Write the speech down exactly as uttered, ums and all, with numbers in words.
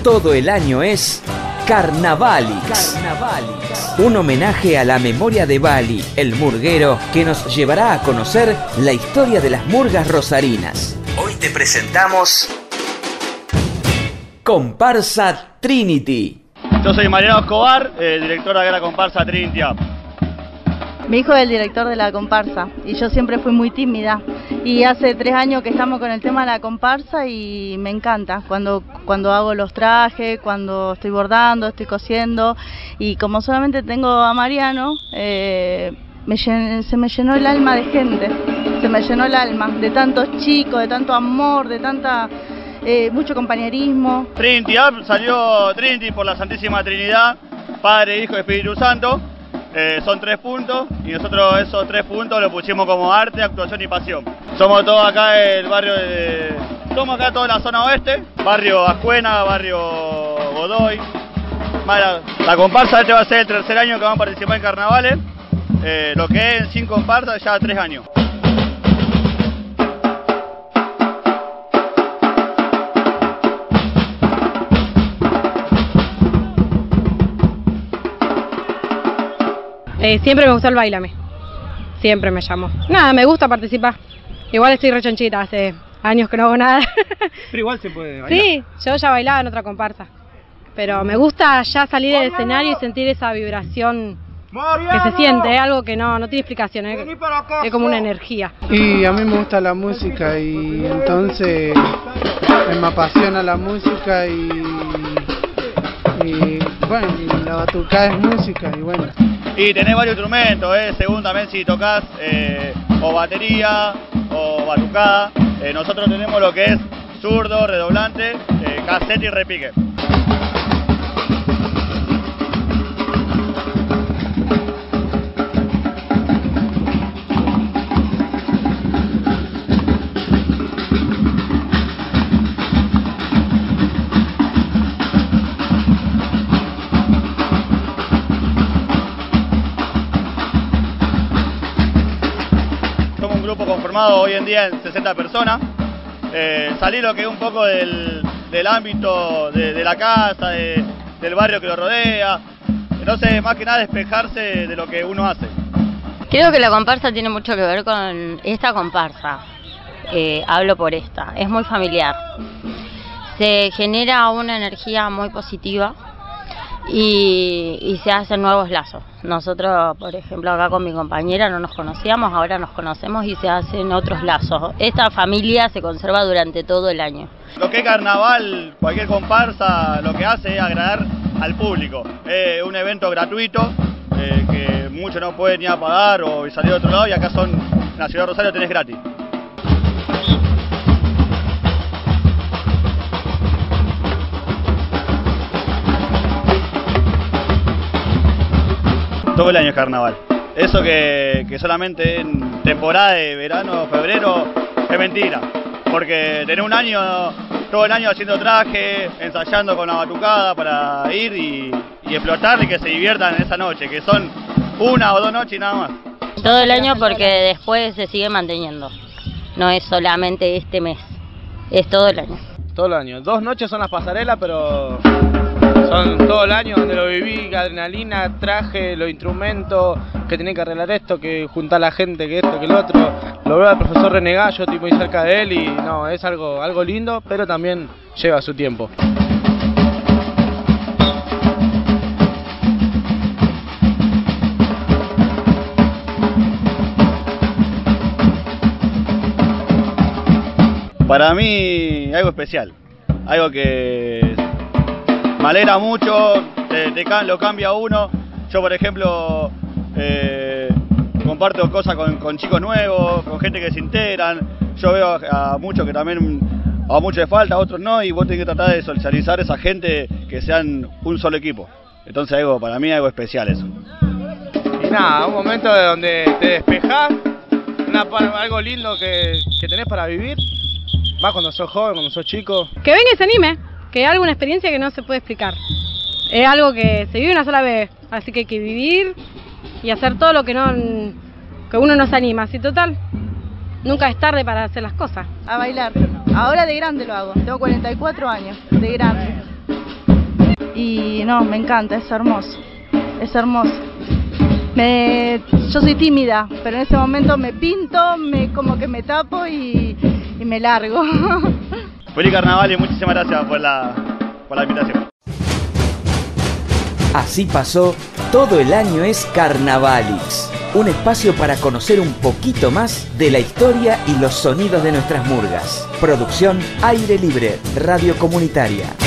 todo el año es Carnavalix. Carnavalix. Un homenaje a la memoria de Bali, el murguero, que nos llevará a conocer la historia de las murgas rosarinas. Hoy te presentamos Comparsa Trinity. Yo soy Mariano Escobar, eh, director de la comparsa Trinity Up. Mi hijo es el director de la comparsa y yo siempre fui muy tímida y hace tres años que estamos con el tema de la comparsa y me encanta cuando, cuando hago los trajes, cuando estoy bordando, estoy cosiendo y como solamente tengo a Mariano, eh, me llen, se me llenó el alma de gente, se me llenó el alma de tantos chicos, de tanto amor, de tanta... Eh, mucho compañerismo. Trinity Up salió Trinity por la Santísima Trinidad, Padre, Hijo y Espíritu Santo. Eh, son tres puntos y nosotros esos tres puntos los pusimos como arte, actuación y pasión. Somos todos acá el barrio de... Somos acá toda la zona oeste, barrio Ascuena, barrio Godoy. La, la comparsa este va a ser el tercer año que vamos a participar en carnavales. Eh, lo que es sin comparsa ya tres años. Eh, siempre me gustó el bailame, siempre me llamó. Nada, me gusta participar. Igual estoy rechonchita, hace años que no hago nada. Pero igual se puede bailar. Sí, yo ya bailaba en otra comparsa. Pero me gusta ya salir del escenario y sentir esa vibración que se siente, es algo que no, no tiene explicación, es, es como una energía. Y a mí me gusta la música y entonces me apasiona la música y, y bueno, y la batucada es música y bueno. Y tenés varios instrumentos, eh, según también si tocas eh, o batería o batucada. Eh, nosotros tenemos lo que es zurdo, redoblante, eh, cassette y repique. Conformado hoy en día en sesenta personas, eh, salir lo que es un poco del, del ámbito de, de la casa, de, del barrio que lo rodea, entonces más que nada despejarse de lo que uno hace. Creo que la comparsa tiene mucho que ver con esta comparsa, eh, hablo por esta, es muy familiar, se genera una energía muy positiva y, y se hacen nuevos lazos. Nosotros, por ejemplo, acá con mi compañera no nos conocíamos, ahora nos conocemos y se hacen otros lazos. Esta familia se conserva durante todo el año. Lo que es carnaval, cualquier comparsa, lo que hace es agradar al público. Es un evento gratuito, eh, que muchos no pueden ni a pagar o salir de otro lado y acá son, en la ciudad de Rosario tenés gratis. Todo el año es carnaval. Eso que, que solamente en temporada de verano, febrero, es mentira. Porque tener un año, todo el año haciendo traje, ensayando con la batucada para ir y, y explotar y que se diviertan en esa noche, que son una o dos noches y nada más. Todo el año porque después se sigue manteniendo. No es solamente este mes, es todo el año. Todo el año. Dos noches son las pasarelas, pero... son todo el año donde lo viví, adrenalina, traje, los instrumentos, que tenés que arreglar esto, que juntar a la gente, que esto, que el otro. Lo veo al profesor René Gallo, tipo muy cerca de él y no, es algo, algo lindo, pero también lleva su tiempo. Para mí, algo especial, algo que me alegra mucho, te, te, lo cambia uno. Yo, por ejemplo, eh, comparto cosas con, con chicos nuevos, con gente que se integran. Yo veo a, a muchos que también, a muchos les falta, a otros no, y vos tenés que tratar de socializar a esa gente que sean un solo equipo. Entonces, algo, para mí, algo especial eso. Y nada, un momento de donde te despejás, una, algo lindo que, que tenés para vivir, más cuando sos joven, cuando sos chico. Que venga y se anime. Que es alguna experiencia que no se puede explicar. Es algo que se vive una sola vez, así que hay que vivir y hacer todo lo que no que uno no se anima. Así total, nunca es tarde para hacer las cosas. A bailar. Ahora de grande lo hago, tengo cuarenta y cuatro años, de grande. y no, me encanta, es hermoso, es hermoso. Me, yo soy tímida, pero en ese momento me pinto, me como que me tapo y, y me largo. Feliz carnaval y muchísimas gracias por la, por la invitación. Así pasó, todo el año es Carnavalix, un espacio para conocer un poquito más de la historia y los sonidos de nuestras murgas. Producción Aire Libre, Radio Comunitaria.